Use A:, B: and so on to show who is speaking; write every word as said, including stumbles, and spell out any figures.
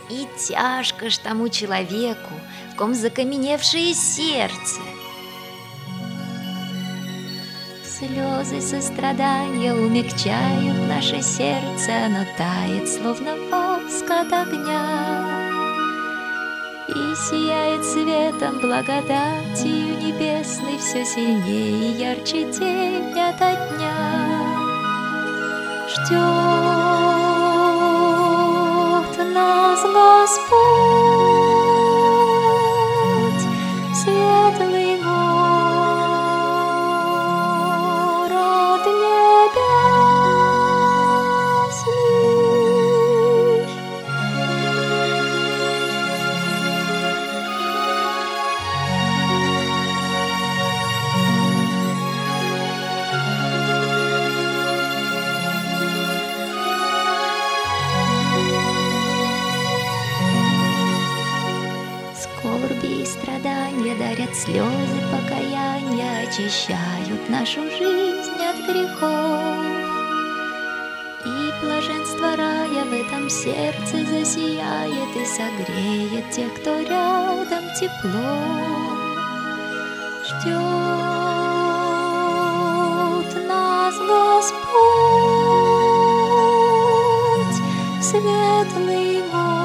A: И тяжко ж тому человеку, в ком закаменевшее сердце. Слезы сострадания умягчают наше сердце, оно тает, словно воск от огня, и сияет светом благодатью небесной все сильнее и ярче день ото дня. Ждет нас Господь, светлый город небесный. Скорби и страдания дарят слезы покаяния, очищают нашу жизнь от грехов. И блаженство рая в этом сердце засияет и согреет тех, кто рядом, тепло. Ждет нас Господь, светлый город.